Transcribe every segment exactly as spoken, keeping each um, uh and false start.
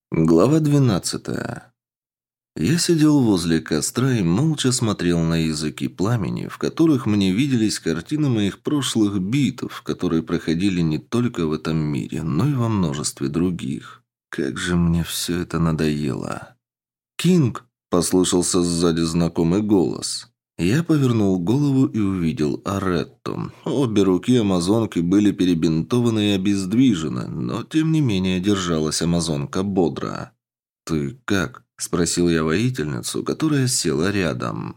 Глава двенадцатая. Я сидел возле костра и молча смотрел на языки пламени, в которых мне виделись картины моих прошлых битв, которые проходили не только в этом мире, но и во множестве других. Как же мне все это надоело. «Кинг!» – послышался сзади знакомый голос. Я повернул голову и увидел Аретту. Обе руки амазонки были перебинтованы и обездвижены, но тем не менее держалась амазонка бодро. «Ты как?» – спросил я воительницу, которая села рядом.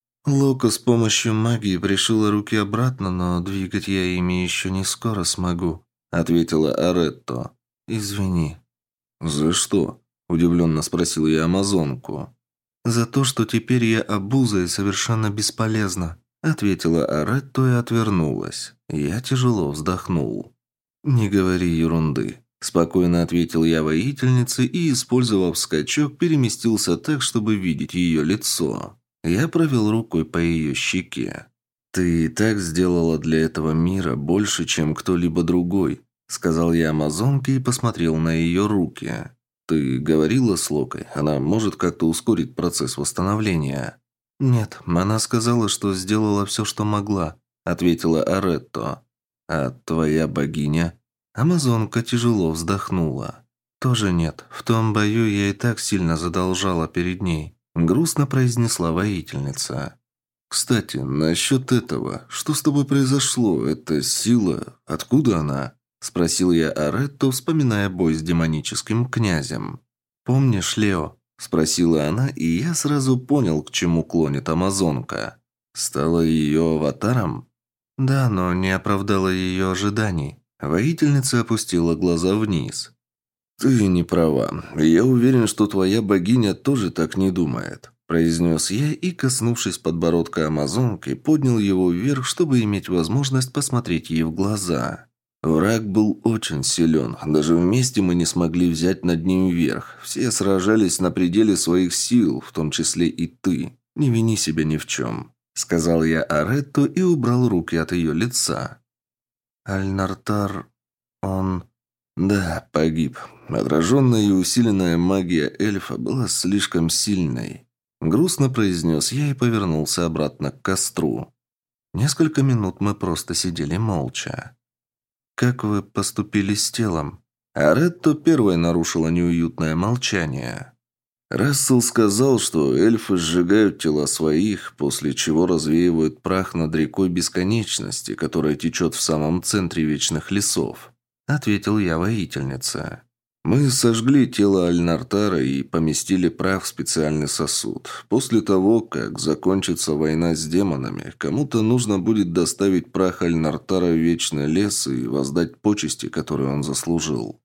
Лока с помощью магии пришила руки обратно, но двигать я ими еще не скоро смогу, – ответила Аретто. «Извини». «За что?» – удивленно спросил я амазонку. «За то, что теперь я обуза и совершенно бесполезна», — ответила Аретто и отвернулась. Я тяжело вздохнул. «Не говори ерунды», — спокойно ответил я воительнице и, использовав скачок, переместился так, чтобы видеть ее лицо. Я провел рукой по ее щеке. «Ты и так сделала для этого мира больше, чем кто-либо другой», — сказал я амазонке и посмотрел на ее руки. «Ты говорила с Локой? Она может как-то ускорить процесс восстановления?» «Нет, она сказала, что сделала все, что могла», — ответила Аретто. «А твоя богиня?» Амазонка тяжело вздохнула. «Тоже нет. В том бою я и так сильно задолжала перед ней», — грустно произнесла воительница. «Кстати, насчет этого. Что с тобой произошло? Это сила? Откуда она?» – спросил я Аретто, вспоминая бой с демоническим князем. «Помнишь, Лео?» – спросила она, и я сразу понял, к чему клонит амазонка. «Стала ее аватаром?» «Да, но не оправдала ее ожиданий». Воительница опустила глаза вниз. «Ты не права. Я уверен, что твоя богиня тоже так не думает», – произнес я и, коснувшись подбородка амазонки, поднял его вверх, чтобы иметь возможность посмотреть ей в глаза. Враг был очень силен. Даже вместе мы не смогли взять над ним верх. Все сражались на пределе своих сил, в том числе и ты. Не вини себя ни в чем», – сказал я Аретто и убрал руки от ее лица. «Альнартар... он...» «Да, погиб. Отраженная и усиленная магия эльфа была слишком сильной», – грустно произнес я и повернулся обратно к костру. Несколько минут мы просто сидели молча. «Как вы поступили с телом?» Аретто первой нарушила неуютное молчание. Рассел сказал, что эльфы сжигают тела своих, после чего развеивают прах над рекой Бесконечности, которая течет в самом центре Вечных Лесов, ответил я воительнице. Мы сожгли тело Альнартара и поместили прах в специальный сосуд. После того, как закончится война с демонами, кому-то нужно будет доставить прах Альнартара в Вечный Лес и воздать почести, которые он заслужил.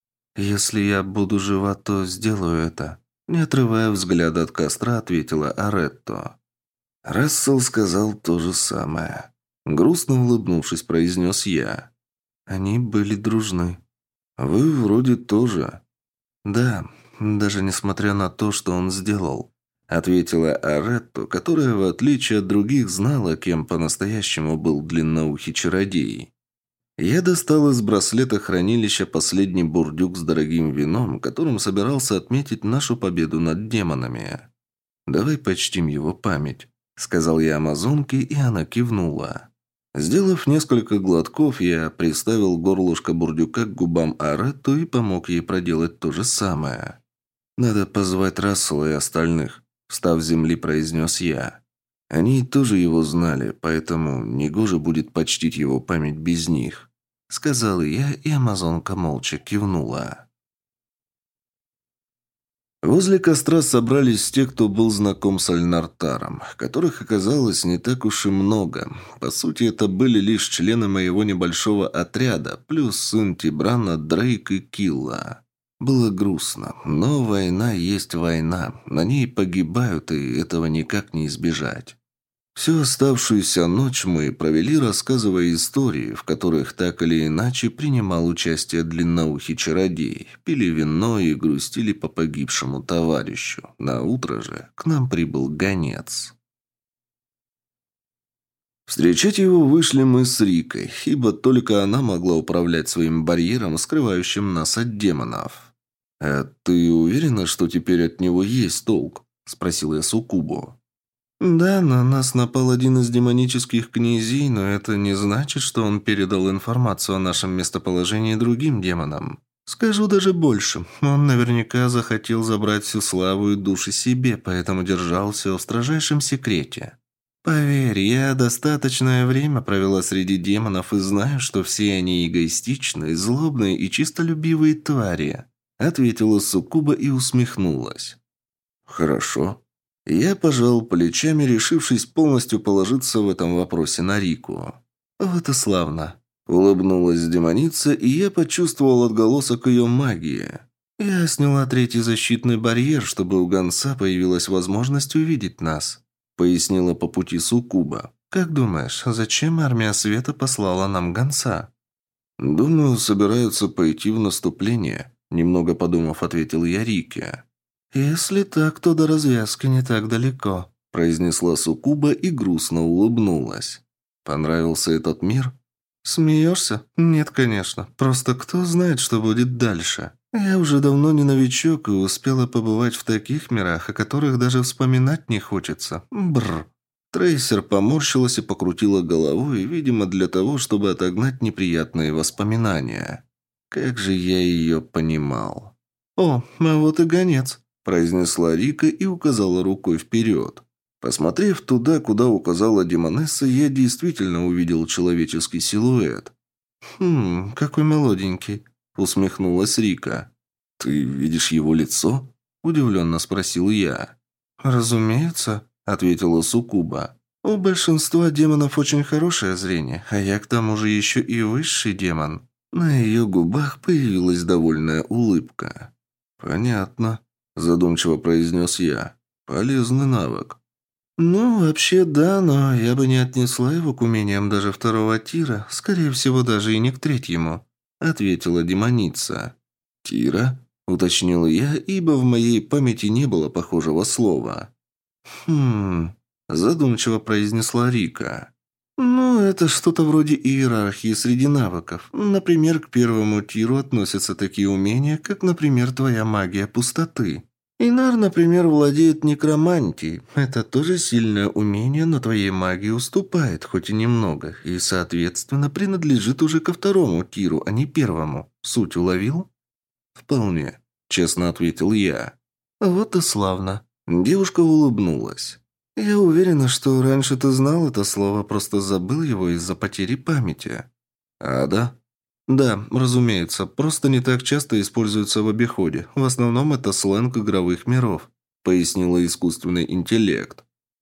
«Если я буду жива, то сделаю это», – не отрывая взгляда от костра, ответила Аретто. Рассел сказал то же самое. Грустно улыбнувшись, произнес я. Они были дружны. «Вы вроде тоже». «Да, даже несмотря на то, что он сделал», — ответила Аретто, которая, в отличие от других, знала, кем по-настоящему был длинноухий чародей. Я достал из браслета хранилища последний бурдюк с дорогим вином, которым собирался отметить нашу победу над демонами. «Давай почтим его память», — сказал я амазонке, и она кивнула. Сделав несколько глотков, я приставил горлышко бурдюка к губам Аретто и помог ей проделать то же самое. «Надо позвать Рассела и остальных», – встав с земли, произнес я. «Они тоже его знали, поэтому негоже будет почтить его память без них», – сказал я, и амазонка молча кивнула. Возле костра собрались те, кто был знаком с Альнартаром, которых оказалось не так уж и много. По сути, это были лишь члены моего небольшого отряда, плюс сын Тибрана, Дрейк и Килла. Было грустно, но война есть война, на ней погибают, и этого никак не избежать. Всю оставшуюся ночь мы провели, рассказывая истории, в которых так или иначе принимал участие длинноухий чародей, пили вино и грустили по погибшему товарищу. На утро же к нам прибыл гонец. Встречать его вышли мы с Рикой, ибо только она могла управлять своим барьером, скрывающим нас от демонов. «А ты уверена, что теперь от него есть толк?» – спросил я Суккубу. «Да, на нас напал один из демонических князей, но это не значит, что он передал информацию о нашем местоположении другим демонам. Скажу даже больше. Он наверняка захотел забрать всю славу и души себе, поэтому держал все в строжайшем секрете. Поверь, я достаточное время провела среди демонов и знаю, что все они эгоистичные, злобные и чистолюбивые твари», – ответила Суккуба и усмехнулась. «Хорошо». Я пожал плечами, решившись полностью положиться в этом вопросе на Рику. «Вот и славно». Улыбнулась демоница, и я почувствовал отголосок ее магии. «Я сняла третий защитный барьер, чтобы у гонца появилась возможность увидеть нас», пояснила по пути Суккуба. «Как думаешь, зачем армия света послала нам гонца?» «Думаю, собираются пойти в наступление», немного подумав, ответил я Рике. «Если так, то до развязки не так далеко», произнесла Суккуба и грустно улыбнулась. «Понравился этот мир?» «Смеешься? Нет, конечно. Просто кто знает, что будет дальше. Я уже давно не новичок и успела побывать в таких мирах, о которых даже вспоминать не хочется. Бррр». Трейсер поморщилась и покрутила головой, видимо, для того, чтобы отогнать неприятные воспоминания. Как же я ее понимал. «О, а вот и гонец», произнесла Рика и указала рукой вперед. Посмотрев туда, куда указала демонесса, я действительно увидел человеческий силуэт. «Хм, какой молоденький», – усмехнулась Рика. «Ты видишь его лицо?» – удивленно спросил я. «Разумеется», – ответила Суккуба. «У большинства демонов очень хорошее зрение, а я к тому же еще и высший демон». На ее губах появилась довольная улыбка. «Понятно», – задумчиво произнес я. «Полезный навык». «Ну, вообще да, но я бы не отнесла его к умениям даже второго тира, скорее всего, даже и не к третьему», – ответила демоница. «Тира?» – уточнил я, ибо в моей памяти не было похожего слова. «Хм...» – задумчиво произнесла Рика. «Ну, это что-то вроде иерархии среди навыков. Например, к первому тиру относятся такие умения, как, например, твоя магия пустоты. Инар, например, владеет некромантией. Это тоже сильное умение, но твоей магии уступает, хоть и немного, и, соответственно, принадлежит уже ко второму тиру, а не первому. Суть уловил?» «Вполне», – честно ответил я. «Вот и славно». Девушка улыбнулась. «Я уверена, что раньше ты знал это слово, просто забыл его из-за потери памяти». «А, да?» «Да, разумеется, просто не так часто используется в обиходе. В основном это сленг игровых миров», – пояснила искусственный интеллект.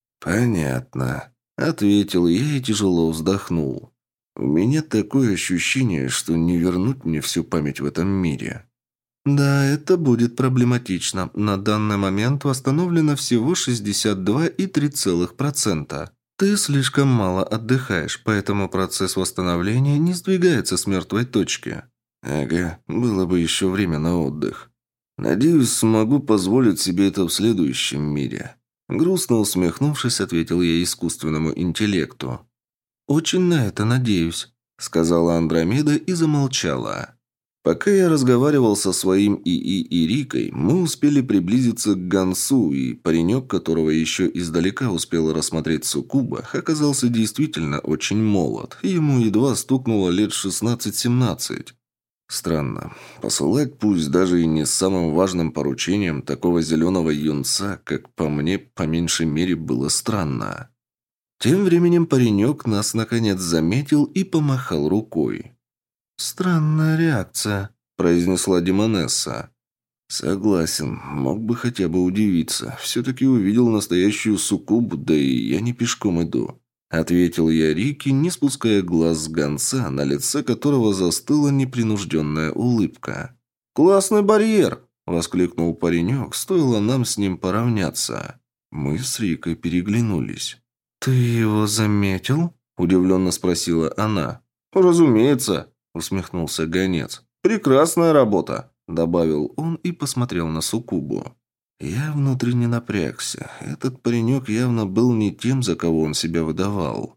«Понятно», – ответил я и тяжело вздохнул. «У меня такое ощущение, что не вернуть мне всю память в этом мире». «Да, это будет проблематично. На данный момент восстановлено всего шестьдесят два и три десятых процента. Ты слишком мало отдыхаешь, поэтому процесс восстановления не сдвигается с мертвой точки». «Ага, было бы еще время на отдых. Надеюсь, смогу позволить себе это в следующем мире». Грустно усмехнувшись, ответил я искусственному интеллекту. «Очень на это надеюсь», — сказала Андромеда и замолчала. Пока я разговаривал со своим ИИ и Рикой, мы успели приблизиться к гонцу, и паренек, которого еще издалека успел рассмотреть Суккуба, оказался действительно очень молод. Ему едва стукнуло лет шестнадцать-семнадцать. Странно. Посылать, пусть даже и не с самым важным поручением, такого зеленого юнца, как по мне, по меньшей мере, было странно. Тем временем паренек нас наконец заметил и помахал рукой. «Странная реакция», – произнесла демонесса. «Согласен, мог бы хотя бы удивиться. Все-таки увидел настоящую суккубу, да и я не пешком иду», – ответил я Рике, не спуская глаз с гонца, на лице которого застыла непринужденная улыбка. «Классный барьер!» – воскликнул паренек, стоило нам с ним поравняться. Мы с Рикой переглянулись. «Ты его заметил?» – удивленно спросила она. «Разумеется», – усмехнулся гонец. «Прекрасная работа», – добавил он и посмотрел на Суккубу. Я внутренне напрягся. Этот паренек явно был не тем, за кого он себя выдавал.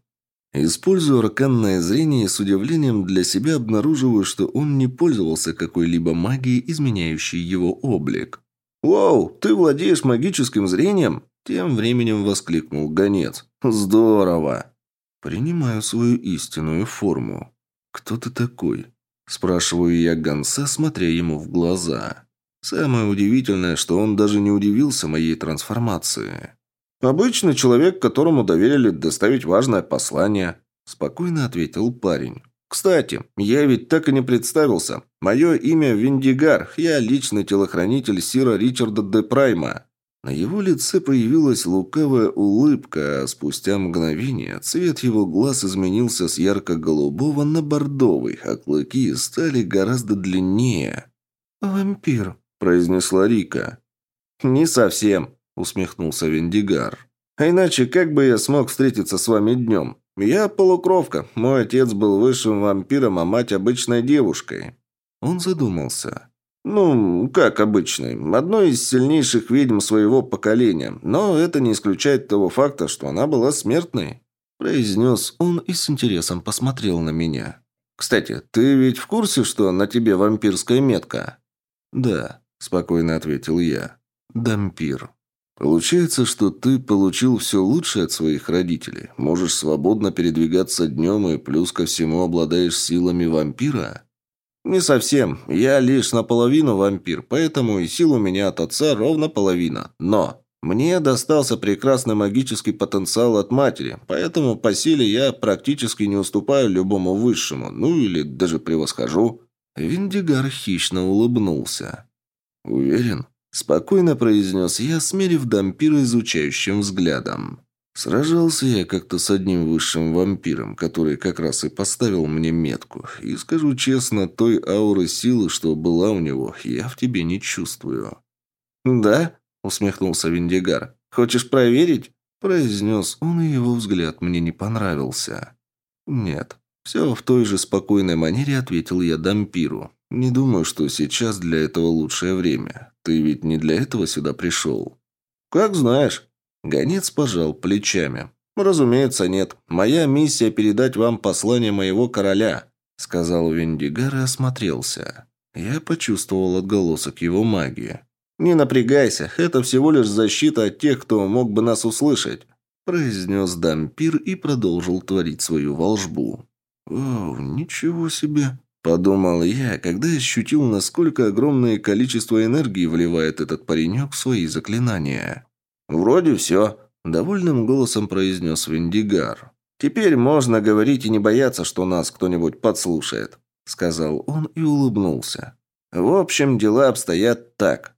Использую арканное зрение и с удивлением для себя обнаруживаю, что он не пользовался какой-либо магией, изменяющей его облик. «Вау, ты владеешь магическим зрением?» Тем временем воскликнул гонец. «Здорово!» Принимаю свою истинную форму. «Кто ты такой?» Спрашиваю я гонца, смотря ему в глаза. Самое удивительное, что он даже не удивился моей трансформации. «Обычный человек, которому доверили доставить важное послание», – спокойно ответил парень. «Кстати, я ведь так и не представился. Мое имя Виндигар, я личный телохранитель сира Ричарда де Прайма». На его лице появилась лукавая улыбка, а спустя мгновение цвет его глаз изменился с ярко-голубого на бордовый, а клыки стали гораздо длиннее. «Вампир», – произнесла Рика. «Не совсем», – усмехнулся Виндигар. «А иначе как бы я смог встретиться с вами днем? Я полукровка, мой отец был высшим вампиром, а мать обычной девушкой». Он задумался. «Ну, как обычной. Одной из сильнейших ведьм своего поколения. Но это не исключает того факта, что она была смертной», – произнес он и с интересом посмотрел на меня. «Кстати, ты ведь в курсе, что на тебе вампирская метка?» «Да», – спокойно ответил я. «Дампир. Получается, что ты получил все лучшее от своих родителей. Можешь свободно передвигаться днем и плюс ко всему обладаешь силами вампира?» «Не совсем. Я лишь наполовину вампир, поэтому и сил у меня от отца ровно половина. Но мне достался прекрасный магический потенциал от матери, поэтому по силе я практически не уступаю любому высшему, ну или даже превосхожу». Виндигар хищно улыбнулся. «Уверен?» – спокойно произнес я, смерив дампира изучающим взглядом. Сражался я как-то с одним высшим вампиром, который как раз и поставил мне метку. И скажу честно, той ауры силы, что была у него, я в тебе не чувствую». «Да?» – усмехнулся Виндигар. «Хочешь проверить?» – произнес он, и его взгляд мне не понравился. «Нет». Все в той же спокойной манере ответил я дампиру. «Не думаю, что сейчас для этого лучшее время. Ты ведь не для этого сюда пришел?» «Как знаешь». Гонец пожал плечами. «Разумеется, нет. Моя миссия – передать вам послание моего короля», – сказал Виндигар и осмотрелся. Я почувствовал отголосок его магии. «Не напрягайся, это всего лишь защита от тех, кто мог бы нас услышать», – произнес дампир и продолжил творить свою волшбу. «О, ничего себе!» – подумал я, когда ощутил, насколько огромное количество энергии вливает этот паренек в свои заклинания. «Вроде все», – довольным голосом произнес Виндигар. «Теперь можно говорить и не бояться, что нас кто-нибудь подслушает», – сказал он и улыбнулся. «В общем, дела обстоят так.